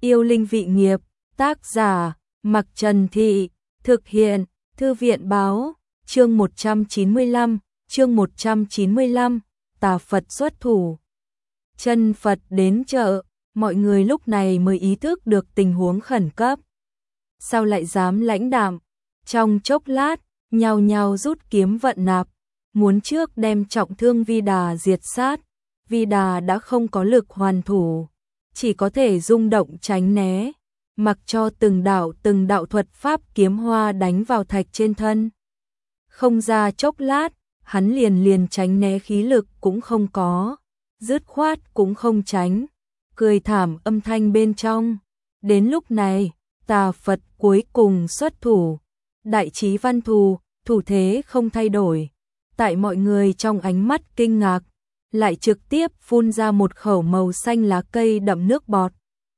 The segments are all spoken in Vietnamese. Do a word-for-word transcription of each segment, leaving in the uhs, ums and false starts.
Yêu linh vị nghiệp, tác giả, Mặc Trần Thị, thực hiện, Thư viện báo, chương một trăm chín mươi lăm, chương một trăm chín mươi lăm, tà Phật xuất thủ. Chân Phật đến chợ, mọi người lúc này mới ý thức được tình huống khẩn cấp. Sao lại dám lãnh đạm? Trong chốc lát, nhao nhao rút kiếm vận nạp, muốn trước đem trọng thương Vi Đà diệt sát. Vi Đà đã không có lực hoàn thủ, chỉ có thể rung động tránh né, mặc cho từng đạo từng đạo thuật pháp kiếm hoa đánh vào thạch trên thân. Không ra chốc lát, hắn liền liền tránh né khí lực cũng không có, dứt khoát cũng không tránh, cười thảm âm thanh bên trong. Đến lúc này, tà Phật cuối cùng xuất thủ, đại trí văn thù, thủ thế không thay đổi. Tại mọi người trong ánh mắt kinh ngạc, lại trực tiếp phun ra một khẩu màu xanh lá cây đậm nước bọt.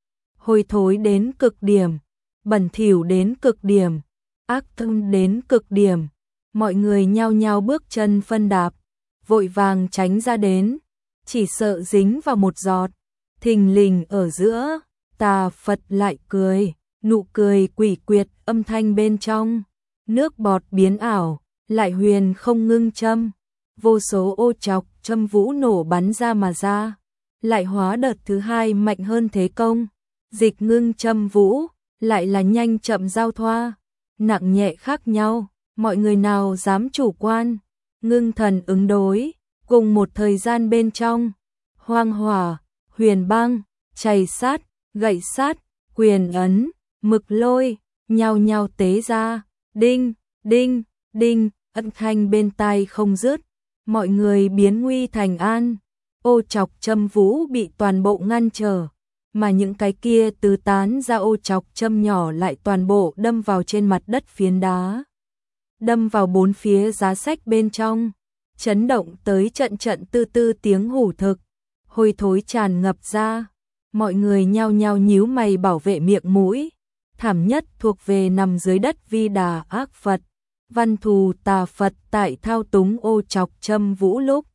Hôi thối đến cực điểm, bẩn thỉu đến cực điểm, ác thâm đến cực điểm. Mọi người nhao nhao bước chân phân đạp, vội vàng tránh ra đến, chỉ sợ dính vào một giọt. Thình lình ở giữa, tà Phật lại cười, nụ cười quỷ quyệt âm thanh bên trong. Nước bọt biến ảo, lại huyền không ngưng châm. Vô số ô chọc châm vũ nổ bắn ra mà ra, lại hóa đợt thứ hai mạnh hơn thế công. Dịch ngưng châm vũ, lại là nhanh chậm giao thoa, nặng nhẹ khác nhau, mọi người nào dám chủ quan, ngưng thần ứng đối, cùng một thời gian bên trong. Hoang hỏa, huyền băng, chày sát, gậy sát, quyền ấn, mực lôi, nhao nhao tế ra, đinh, đinh, đinh, âm thanh bên tai không dứt. Mọi người biến nguy thành an, ô chọc châm vũ bị toàn bộ ngăn trở, mà những cái kia tứ tán ra ô chọc châm nhỏ lại toàn bộ đâm vào trên mặt đất phiến đá, đâm vào bốn phía giá sách bên trong, chấn động tới trận trận tư tư tiếng hủ thực, hôi thối tràn ngập ra. Mọi người nhao nhao nhíu mày bảo vệ miệng mũi. Thảm nhất thuộc về nằm dưới đất Vi Đà ác Phật. Văn thù tà Phật tại thao túng ô chọc châm vũ lúc,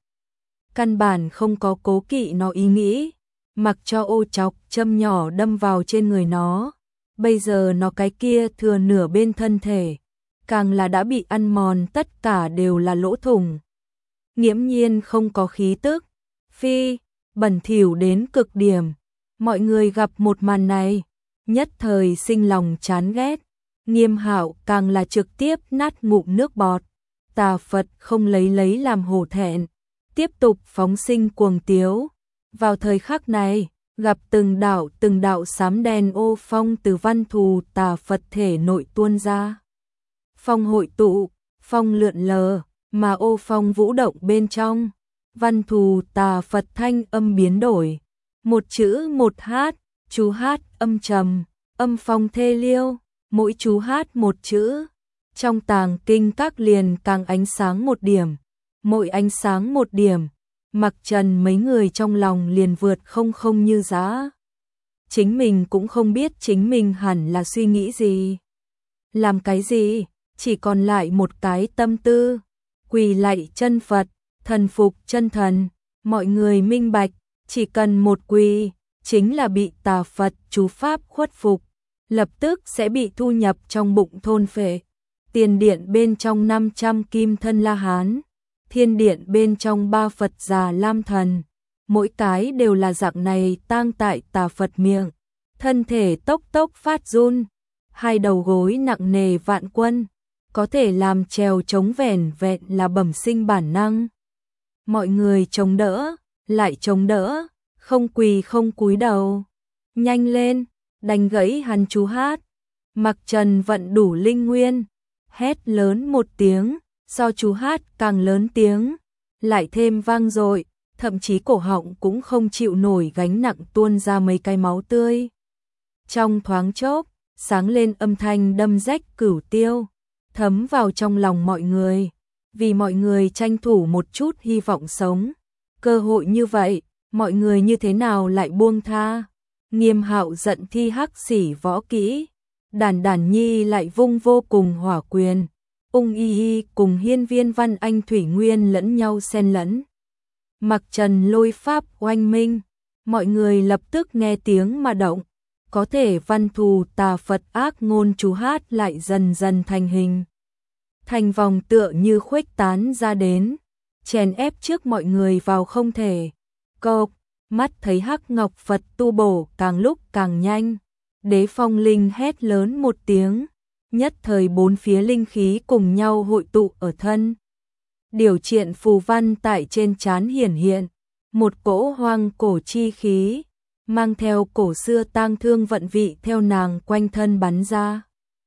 căn bản không có cố kỵ nó ý nghĩ, mặc cho ô chọc châm nhỏ đâm vào trên người nó. Bây giờ nó cái kia thừa nửa bên thân thể, càng là đã bị ăn mòn, tất cả đều là lỗ thủng, nghiễm nhiên không có khí tức. Phi, bẩn thỉu đến cực điểm. Mọi người gặp một màn này, nhất thời sinh lòng chán ghét. Nghiêm Hạo càng là trực tiếp nát ngụm nước bọt. Tà Phật không lấy lấy làm hổ thẹn, tiếp tục phóng sinh cuồng tiếu. Vào thời khắc này, gặp từng đạo từng đạo xám đen ô phong từ văn thù tà Phật thể nội tuôn ra. Phong hội tụ, phong lượn lờ, mà ô phong vũ động bên trong. Văn thù tà Phật thanh âm biến đổi, một chữ một hát, chú hát âm trầm, âm phong thê liêu. Mỗi chú hát một chữ, trong tàng kinh các liền càng ánh sáng một điểm, mỗi ánh sáng một điểm, Mặc Trần mấy người trong lòng liền vượt không không như giá. Chính mình cũng không biết chính mình hẳn là suy nghĩ gì, làm cái gì, chỉ còn lại một cái tâm tư, quỳ lạy chân Phật, thần phục chân thần. Mọi người minh bạch, chỉ cần một quỳ, chính là bị tà Phật chú pháp khuất phục, lập tức sẽ bị thu nhập trong bụng thôn phệ. Tiền điện bên trong năm trăm kim thân La Hán, thiên điện bên trong ba Phật già Lam Thần, mỗi cái đều là dạng này tang tại tà Phật miệng, thân thể tốc tốc phát run, hai đầu gối nặng nề vạn quân, có thể làm trèo chống vẻn vẹn là bẩm sinh bản năng. Mọi người chống đỡ, lại chống đỡ, không quỳ không cúi đầu. Nhanh lên, đánh gãy hắn chú hát. Mặc Trần vận đủ linh nguyên, hét lớn một tiếng, so chú hát càng lớn tiếng, lại thêm vang dội, thậm chí cổ họng cũng không chịu nổi gánh nặng tuôn ra mấy cái máu tươi. Trong thoáng chốc, sáng lên âm thanh đâm rách cửu tiêu, thấm vào trong lòng mọi người, vì mọi người tranh thủ một chút hy vọng sống. Cơ hội như vậy, mọi người như thế nào lại buông tha? Nghiêm Hạo giận thi hắc xỉ võ kỹ, Đàn Đàn Nhi lại vung vô cùng hỏa quyền, Ung Y Y cùng Hiên Viên Văn Anh Thủy Nguyên lẫn nhau xen lẫn. Mặc Trần lôi pháp oanh minh, mọi người lập tức nghe tiếng mà động, có thể văn thù tà Phật ác ngôn chú hát lại dần dần thành hình. Thành vòng tựa như khuếch tán ra đến, chèn ép trước mọi người vào không thể. Cộp, mắt thấy Hắc Ngọc Phật tu bổ càng lúc càng nhanh. Đế Phong Linh hét lớn một tiếng, nhất thời bốn phía linh khí cùng nhau hội tụ ở thân. Điều triện phù văn tại trên trán hiển hiện, một cỗ hoang cổ chi khí, mang theo cổ xưa tang thương vận vị theo nàng quanh thân bắn ra.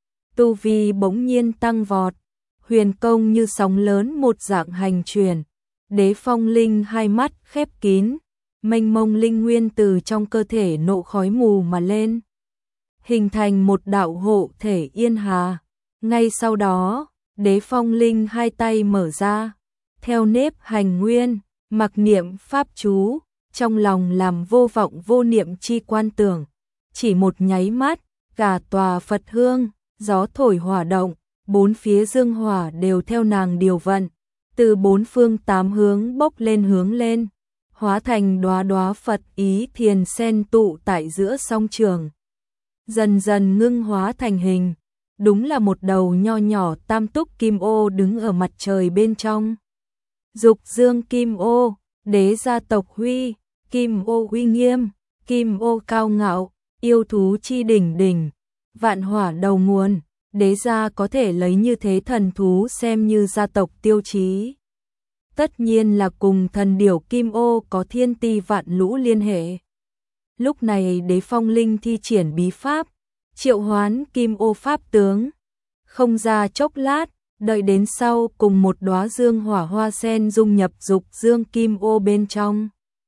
Tu vi bỗng nhiên tăng vọt, huyền công như sóng lớn một dạng hành chuyển. Đế Phong Linh hai mắt khép kín, mênh mông linh nguyên từ trong cơ thể nộ khói mù mà lên, hình thành một đạo hộ thể yên hà. Ngay sau đó, Đế Phong Linh hai tay mở ra, theo nếp hành nguyên, mặc niệm pháp chú, trong lòng làm vô vọng vô niệm chi quan tưởng. Chỉ một nháy mắt, cả tòa Phật hương, gió thổi hỏa động, bốn phía dương hỏa đều theo nàng điều vận, từ bốn phương tám hướng bốc lên hướng lên, hóa thành đóa đóa Phật ý thiền sen tụ tại giữa song trường. Dần dần ngưng hóa thành hình, đúng là một đầu nho nhỏ tam túc kim ô đứng ở mặt trời bên trong. Dục dương kim ô, đế gia tộc huy, kim ô uy nghiêm, kim ô cao ngạo, yêu thú chi đỉnh đỉnh, vạn hỏa đầu nguồn. Đế gia có thể lấy như thế thần thú xem như gia tộc tiêu chí. Tất nhiên là cùng thần điểu kim ô có thiên ti vạn lũ liên hệ. Lúc này Đế Phong Linh thi triển bí pháp, triệu hoán kim ô pháp tướng. Không ra chốc lát, đợi đến sau cùng một đóa dương hỏa hoa sen dung nhập dục dương kim ô bên trong.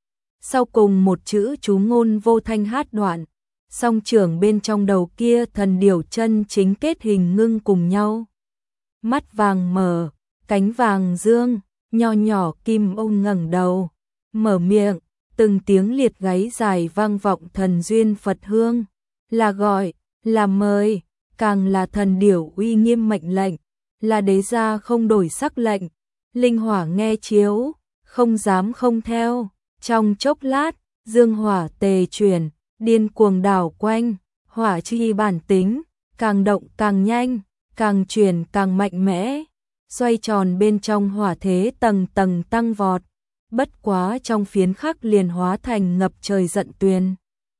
Sau cùng một chữ chú ngôn vô thanh hát đoạn, song trưởng bên trong đầu kia thần điểu chân chính kết hình ngưng cùng nhau. Mắt vàng mở, cánh vàng dương, nho nhỏ kim ô ngẩng đầu, mở miệng, từng tiếng liệt gáy dài vang vọng thần duyên Phật hương, là gọi, là mời, càng là thần điểu uy nghiêm mệnh lệnh, là đế gia không đổi sắc lệnh. Linh hỏa nghe chiếu, không dám không theo, trong chốc lát, dương hỏa tề chuyển, điên cuồng đảo quanh, hỏa chi bản tính, càng động càng nhanh, càng chuyển càng mạnh mẽ, xoay tròn bên trong hỏa thế tầng tầng tăng vọt, bất quá trong phiến khắc liền hóa thành ngập trời giận tuyền.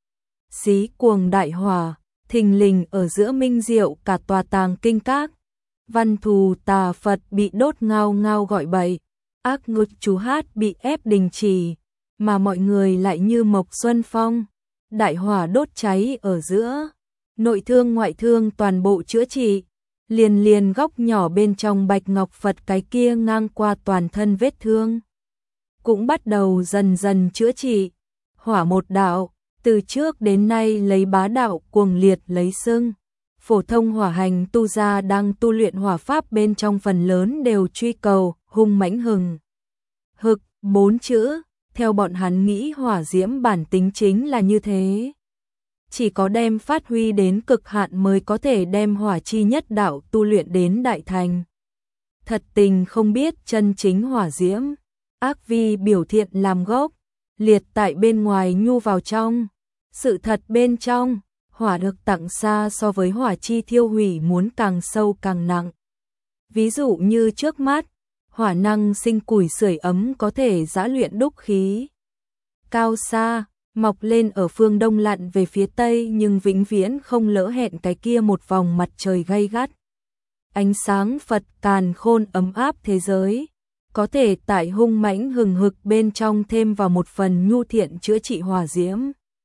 Xí cuồng đại hỏa, thình lình ở giữa minh diệu cả tòa tàng kinh các, văn thù tà Phật bị đốt ngao ngao gọi bậy, ác ngực chú hát bị ép đình chỉ, mà mọi người lại như mộc xuân phong. Đại hỏa đốt cháy ở giữa, nội thương ngoại thương toàn bộ chữa trị, liền liền góc nhỏ bên trong bạch ngọc Phật cái kia ngang qua toàn thân vết thương, cũng bắt đầu dần dần chữa trị. Hỏa một đạo, từ trước đến nay lấy bá đạo cuồng liệt lấy xưng. Phổ thông hỏa hành tu gia đang tu luyện hỏa pháp bên trong phần lớn đều truy cầu hung mãnh hừng hực bốn chữ. Theo bọn hắn nghĩ hỏa diễm bản tính chính là như thế. Chỉ có đem phát huy đến cực hạn mới có thể đem hỏa chi nhất đạo tu luyện đến đại thành. Thật tình không biết chân chính hỏa diễm, ác vi biểu thiện làm gốc, liệt tại bên ngoài nhu vào trong. Sự thật bên trong, hỏa được tặng xa so với hỏa chi thiêu hủy muốn càng sâu càng nặng. Ví dụ như trước mắt, hỏa năng sinh củi sưởi ấm có thể giã luyện đúc khí. Cao xa, mọc lên ở phương đông lặn về phía tây nhưng vĩnh viễn không lỡ hẹn cái kia một vòng mặt trời gay gắt. Ánh sáng Phật càn khôn ấm áp thế giới, có thể tại hung mãnh hừng hực bên trong thêm vào một phần nhu thiện chữa trị hỏa diễm.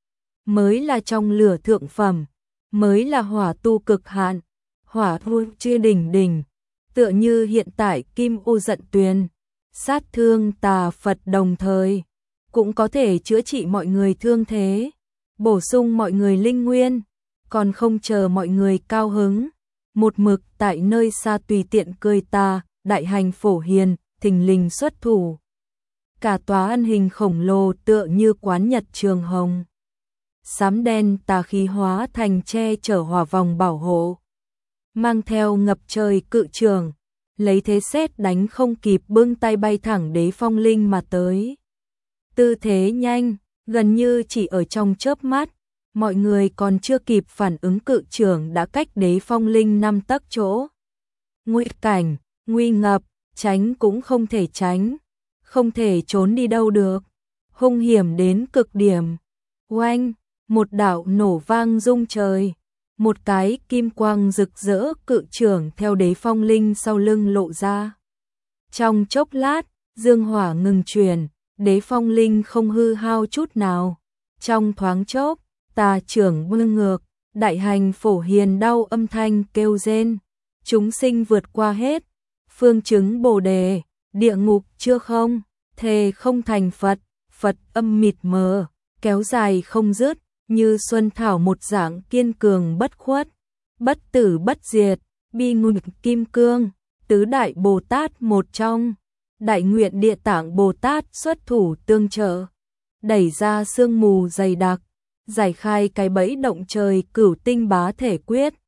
Mới là trong lửa thượng phẩm, mới là hỏa tu cực hạn, hỏa thu chưa đỉnh đỉnh. Tựa như hiện tại kim ô giận tuyền, sát thương tà Phật đồng thời, cũng có thể chữa trị mọi người thương thế, bổ sung mọi người linh nguyên, còn không chờ mọi người cao hứng. Một mực tại nơi xa tùy tiện cười ta, đại hành phổ hiền, thình lình xuất thủ. Cả tòa ân hình khổng lồ tựa như quán nhật trường hồng. Xám đen tà khí hóa thành che chở hỏa vòng bảo hộ. Mang theo ngập trời cự trường, lấy thế sét đánh không kịp bưng tay bay thẳng Đế Phong Linh mà tới. Tư thế nhanh, gần như chỉ ở trong chớp mắt, mọi người còn chưa kịp phản ứng cự trưởng đã cách Đế Phong Linh năm tấc chỗ. Nguy cảnh, nguy ngập, tránh cũng không thể tránh, không thể trốn đi đâu được, hung hiểm đến cực điểm. Oanh, một đạo nổ vang rung trời, một cái kim quang rực rỡ cự trưởng theo Đế Phong Linh sau lưng lộ ra. Trong chốc lát, dương hỏa ngừng truyền, Đế Phong Linh không hư hao chút nào. Trong thoáng chốc, tà trưởng bưng ngược, đại hành phổ hiền đau âm thanh kêu rên. Chúng sinh vượt qua hết, phương chứng bồ đề, địa ngục chưa không, thề không thành Phật, Phật âm mịt mờ, kéo dài không dứt, như xuân thảo một dạng kiên cường bất khuất, bất tử bất diệt, bi ngục kim cương, tứ đại Bồ Tát một trong. Đại nguyện Địa Tạng Bồ Tát xuất thủ tương trợ, đẩy ra sương mù dày đặc, giải khai cái bẫy động trời cửu tinh bá thể quyết,